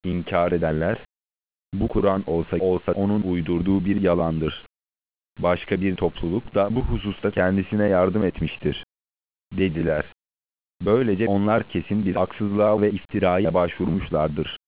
İnkar ederler, bu Kur'an olsa onun uydurduğu bir yalandır. Başka bir topluluk da bu hususta kendisine yardım etmiştir, dediler. Böylece onlar kesin bir haksızlığa ve iftiraya başvurmuşlardır.